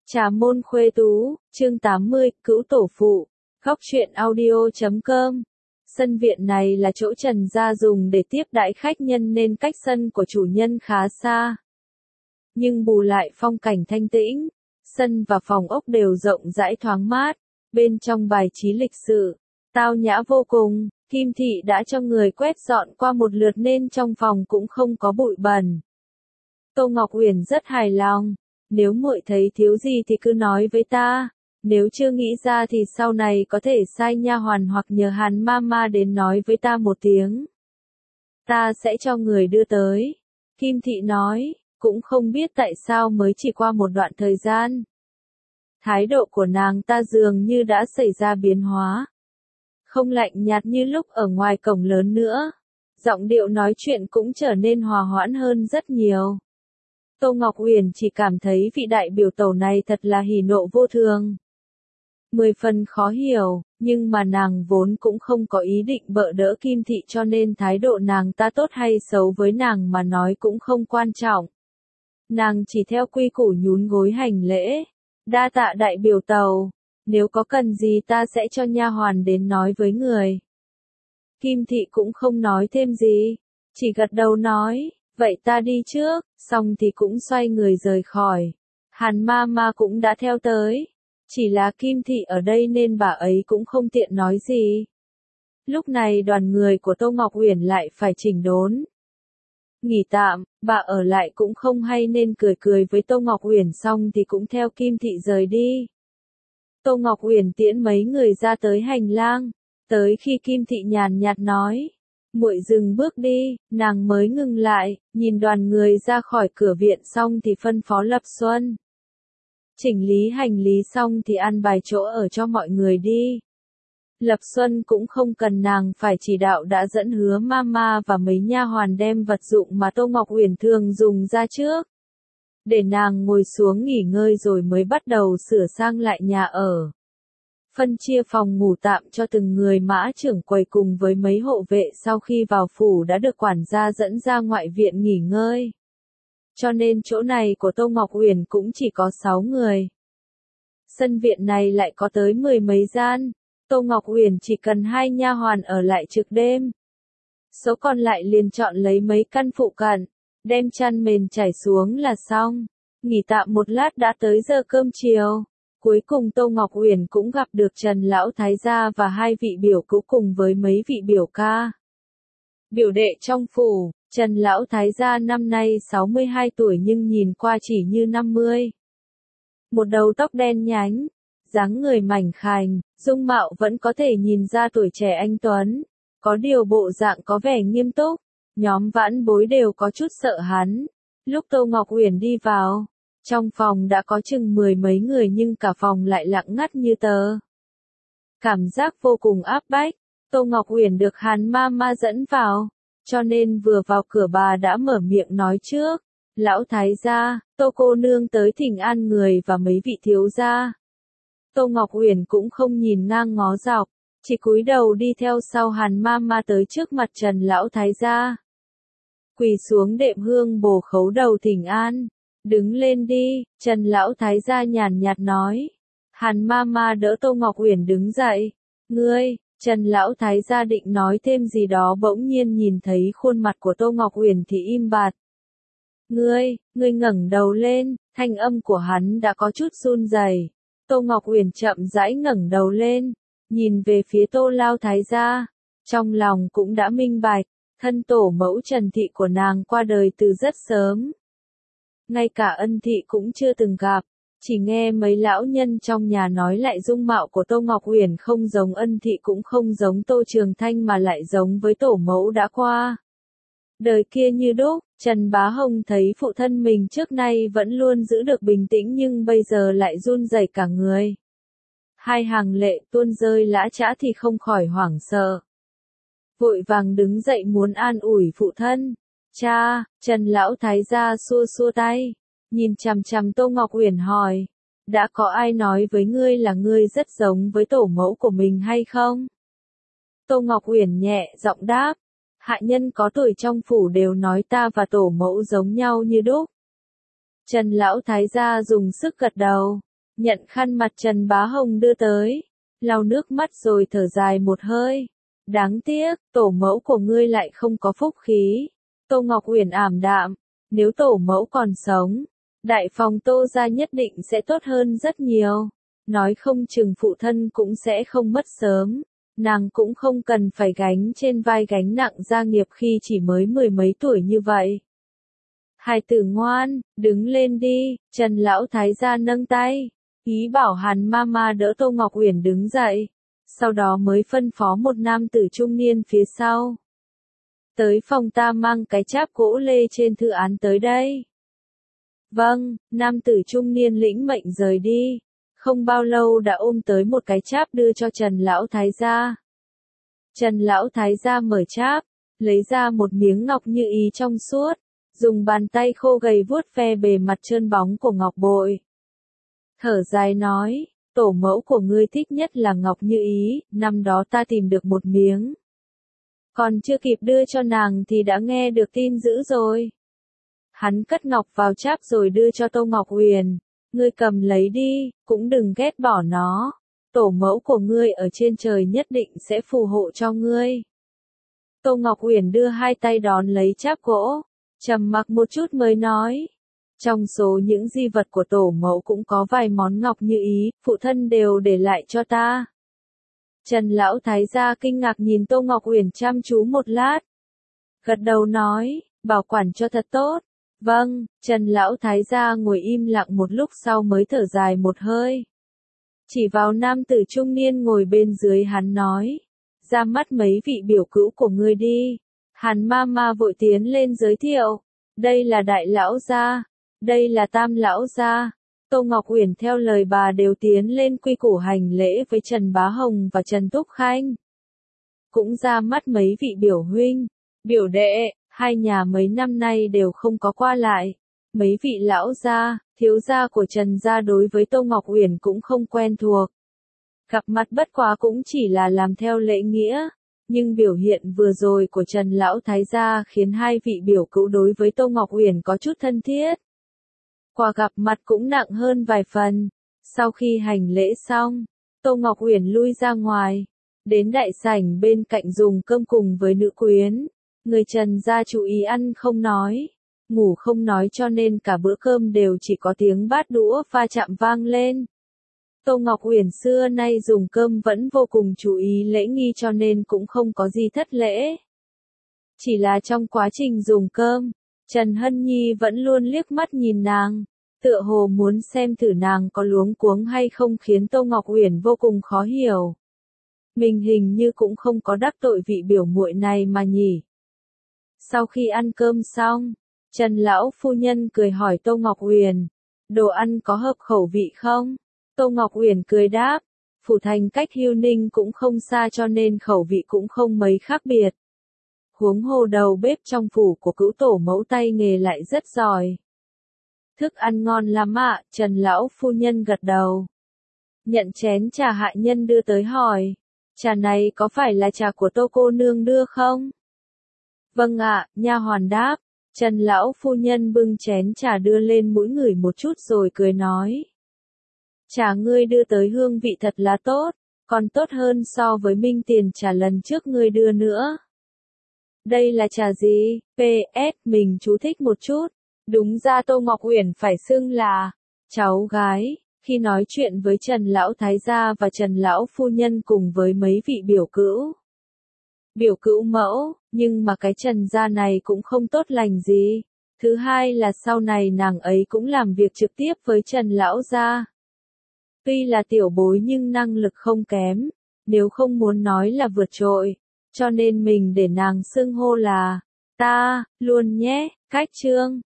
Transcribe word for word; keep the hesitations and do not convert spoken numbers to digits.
Trà môn khuê tú, chương tám mươi, Cữu tổ phụ, góc truyện audio chấm com. Sân viện này là chỗ Trần gia dùng để tiếp đãi khách nhân nên cách sân của chủ nhân khá xa. Nhưng bù lại phong cảnh thanh tĩnh, sân và phòng ốc đều rộng rãi thoáng mát, bên trong bài trí lịch sự, tao nhã vô cùng. Kim Thị đã cho người quét dọn qua một lượt nên trong phòng cũng không có bụi bẩn. Tô Ngọc Uyển rất hài lòng. Nếu muội thấy thiếu gì thì cứ nói với ta, nếu chưa nghĩ ra thì sau này có thể sai nha hoàn hoặc nhờ Hàn Mama đến nói với ta một tiếng. Ta sẽ cho người đưa tới. Kim Thị nói, cũng không biết tại sao mới chỉ qua một đoạn thời gian. Thái độ của nàng ta dường như đã xảy ra biến hóa. Không lạnh nhạt như lúc ở ngoài cổng lớn nữa. Giọng điệu nói chuyện cũng trở nên hòa hoãn hơn rất nhiều. Tô Ngọc Uyển chỉ cảm thấy vị đại biểu tẩu này thật là hỉ nộ vô thường. Mười phần khó hiểu, nhưng mà nàng vốn cũng không có ý định bợ đỡ Kim Thị cho nên thái độ nàng ta tốt hay xấu với nàng mà nói cũng không quan trọng. Nàng chỉ theo quy củ nhún gối hành lễ. Đa tạ đại biểu tàu, nếu có cần gì ta sẽ cho nha hoàn đến nói với người. Kim Thị cũng không nói thêm gì, chỉ gật đầu nói. Vậy ta đi trước, xong thì cũng xoay người rời khỏi. Hàn Mama cũng đã theo tới. Chỉ là Kim Thị ở đây nên bà ấy cũng không tiện nói gì. Lúc này đoàn người của Tô Ngọc Uyển lại phải chỉnh đốn. Nghỉ tạm, bà ở lại cũng không hay nên cười cười với Tô Ngọc Uyển xong thì cũng theo Kim Thị rời đi. Tô Ngọc Uyển tiễn mấy người ra tới hành lang. Tới khi Kim Thị nhàn nhạt nói. Muội dừng bước đi, nàng mới ngừng lại, nhìn đoàn người ra khỏi cửa viện xong thì phân phó Lập Xuân. Chỉnh lý hành lý xong thì ăn bài chỗ ở cho mọi người đi. Lập Xuân cũng không cần nàng phải chỉ đạo đã dẫn Hứa Mama và mấy nha hoàn đem vật dụng mà Tô Ngọc Uyển thường dùng ra trước. Để nàng ngồi xuống nghỉ ngơi rồi mới bắt đầu sửa sang lại nhà ở. Phân chia phòng ngủ tạm cho từng người mã trưởng quầy cùng với mấy hộ vệ sau khi vào phủ đã được quản gia dẫn ra ngoại viện nghỉ ngơi. Cho nên chỗ này của Tô Ngọc Uyển cũng chỉ có sáu người. Sân viện này lại có tới mười mấy gian, Tô Ngọc Uyển chỉ cần hai nha hoàn ở lại trực đêm. Số còn lại liền chọn lấy mấy căn phụ cận, đem chăn mền trải xuống là xong. Nghỉ tạm một lát đã tới giờ cơm chiều. Cuối cùng Tô Ngọc Uyển cũng gặp được Trần Lão Thái gia và hai vị biểu cữu cùng với mấy vị biểu ca. Biểu đệ trong phủ, Trần Lão Thái gia năm nay sáu mươi hai tuổi nhưng nhìn qua chỉ như năm mươi. Một đầu tóc đen nhánh, dáng người mảnh khảnh, dung mạo vẫn có thể nhìn ra tuổi trẻ anh tuấn. Có điều bộ dạng có vẻ nghiêm túc, nhóm vãn bối đều có chút sợ hắn. Lúc Tô Ngọc Uyển đi vào, trong phòng đã có chừng mười mấy người nhưng cả phòng lại lặng ngắt như tờ. Cảm giác vô cùng áp bách, Tô Ngọc Uyển được Hàn Mama dẫn vào, cho nên vừa vào cửa bà đã mở miệng nói trước. Lão Thái gia, Tô cô nương tới thỉnh an người và mấy vị thiếu gia. Tô Ngọc Uyển cũng không nhìn ngang ngó dọc, chỉ cúi đầu đi theo sau Hàn Mama tới trước mặt Trần Lão Thái gia. Quỳ xuống đệm hương bồ khấu đầu thỉnh an. Đứng lên đi, Trần Lão Thái gia nhàn nhạt nói. Hàn Mama đỡ Tô Ngọc Uyển đứng dậy. Ngươi, Trần Lão Thái gia định nói thêm gì đó bỗng nhiên nhìn thấy khuôn mặt của Tô Ngọc Uyển thì im bặt. Ngươi, ngươi ngẩng đầu lên, thanh âm của hắn đã có chút run rẩy. Tô Ngọc Uyển chậm rãi ngẩng đầu lên, nhìn về phía Tô Lão Thái gia. Trong lòng cũng đã minh bạch, thân tổ mẫu Trần Thị của nàng qua đời từ rất sớm. Ngay cả Ân Thị cũng chưa từng gặp, chỉ nghe mấy lão nhân trong nhà nói lại dung mạo của Tô Ngọc Uyển không giống Ân Thị cũng không giống Tô Trường Thanh mà lại giống với tổ mẫu đã qua. Đời kia như đúc, Trần Bá Hồng thấy phụ thân mình trước nay vẫn luôn giữ được bình tĩnh nhưng bây giờ lại run rẩy cả người. Hai hàng lệ tuôn rơi lã chã thì không khỏi hoảng sợ. Vội vàng đứng dậy muốn an ủi phụ thân. Cha, Trần Lão Thái gia xua xua tay, nhìn chằm chằm Tô Ngọc Uyển hỏi, đã có ai nói với ngươi là ngươi rất giống với tổ mẫu của mình hay không? Tô Ngọc Uyển nhẹ giọng đáp, hạ nhân có tuổi trong phủ đều nói ta và tổ mẫu giống nhau như đúc. Trần Lão Thái gia dùng sức gật đầu, Nhận khăn mặt Trần Bá Hồng đưa tới, lau nước mắt rồi thở dài một hơi. Đáng tiếc, tổ mẫu của ngươi lại không có phúc khí. Tô Ngọc Uyển ảm đạm, nếu tổ mẫu còn sống, đại phòng Tô gia nhất định sẽ tốt hơn rất nhiều. Nói không chừng phụ thân cũng sẽ không mất sớm. Nàng cũng không cần phải gánh trên vai gánh nặng gia nghiệp khi chỉ mới mười mấy tuổi như vậy. Hài tử ngoan, đứng lên đi, Trần lão thái gia nâng tay, ý bảo Hàn Mama đỡ Tô Ngọc Uyển đứng dậy, sau đó mới phân phó một nam tử trung niên phía sau. Tới phòng ta mang cái cháp gỗ lê trên thư án tới đây. Vâng, nam tử trung niên lĩnh mệnh rời đi, không bao lâu đã ôm tới một cái cháp đưa cho Trần lão thái gia. Trần lão thái gia mở cháp, lấy ra một miếng ngọc như ý trong suốt, dùng bàn tay khô gầy vuốt ve bề mặt trơn bóng của ngọc bội. Thở dài nói, tổ mẫu của ngươi thích nhất là ngọc như ý, năm đó ta tìm được một miếng. Còn chưa kịp đưa cho nàng thì đã nghe được tin dữ rồi. Hắn cất ngọc vào cháp rồi đưa cho Tô Ngọc Uyển, ngươi cầm lấy đi, cũng đừng ghét bỏ nó. Tổ mẫu của ngươi ở trên trời nhất định sẽ phù hộ cho ngươi. Tô Ngọc Uyển đưa hai tay đón lấy cháp gỗ, trầm mặc một chút mới nói. Trong số những di vật của tổ mẫu cũng có vài món ngọc như ý, phụ thân đều để lại cho ta. Trần lão thái gia kinh ngạc nhìn Tô Ngọc Uyển chăm chú một lát. Gật đầu nói, bảo quản cho thật tốt. Vâng, Trần lão thái gia ngồi im lặng một lúc sau mới thở dài một hơi. Chỉ vào nam tử trung niên ngồi bên dưới hắn nói, ra mắt mấy vị biểu cữu của ngươi đi. Hàn Mama vội tiến lên giới thiệu, đây là đại lão gia, đây là tam lão gia. Tô Ngọc Uyển theo lời bà đều tiến lên quy củ hành lễ với Trần Bá Hồng và Trần Túc Khanh. Cũng ra mắt mấy vị biểu huynh, biểu đệ, hai nhà mấy năm nay đều không có qua lại. Mấy vị lão gia, thiếu gia của Trần gia đối với Tô Ngọc Uyển cũng không quen thuộc. Gặp mặt bất quá cũng chỉ là làm theo lễ nghĩa, nhưng biểu hiện vừa rồi của Trần lão thái gia khiến hai vị biểu cữu đối với Tô Ngọc Uyển có chút thân thiết. Quà gặp mặt cũng nặng hơn vài phần. Sau khi hành lễ xong, Tô Ngọc Uyển lui ra ngoài, đến đại sảnh bên cạnh dùng cơm cùng với nữ quyến. Người Trần gia chú ý ăn không nói, ngủ không nói cho nên cả bữa cơm đều chỉ có tiếng bát đũa va chạm vang lên. Tô Ngọc Uyển xưa nay dùng cơm vẫn vô cùng chú ý lễ nghi cho nên cũng không có gì thất lễ. Chỉ là trong quá trình dùng cơm, Trần Hân Nhi vẫn luôn liếc mắt nhìn nàng, tựa hồ muốn xem thử nàng có luống cuống hay không khiến Tô Ngọc Uyển vô cùng khó hiểu. Mình hình như cũng không có đắc tội vị biểu muội này mà nhỉ. Sau khi ăn cơm xong, Trần lão phu nhân cười hỏi Tô Ngọc Uyển, đồ ăn có hợp khẩu vị không? Tô Ngọc Uyển cười đáp, phủ thành cách Hưu Ninh cũng không xa cho nên khẩu vị cũng không mấy khác biệt. Huống hồ đầu bếp trong phủ của cữu tổ mẫu tay nghề lại rất giỏi. Thức ăn ngon lắm ạ, Trần lão phu nhân gật đầu. Nhận chén trà hạ nhân đưa tới hỏi, trà này có phải là trà của Tô cô nương đưa không? Vâng ạ, nha hoàn đáp. Trần lão phu nhân bưng chén trà đưa lên mũi ngửi một chút rồi cười nói. Trà ngươi đưa tới hương vị thật là tốt, còn tốt hơn so với minh tiền trà lần trước ngươi đưa nữa. Đây là trà gì? pê ét mình chú thích một chút. Đúng ra Tô Ngọc Uyển phải xưng là cháu gái, khi nói chuyện với Trần lão thái gia và Trần lão phu nhân cùng với mấy vị biểu cữu. Biểu cữu mẫu, nhưng mà cái Trần gia này cũng không tốt lành gì. Thứ hai là sau này nàng ấy cũng làm việc trực tiếp với Trần lão gia. Tuy là tiểu bối nhưng năng lực không kém, nếu không muốn nói là vượt trội, cho nên mình để nàng xưng hô là ta, luôn nhé. Cách chương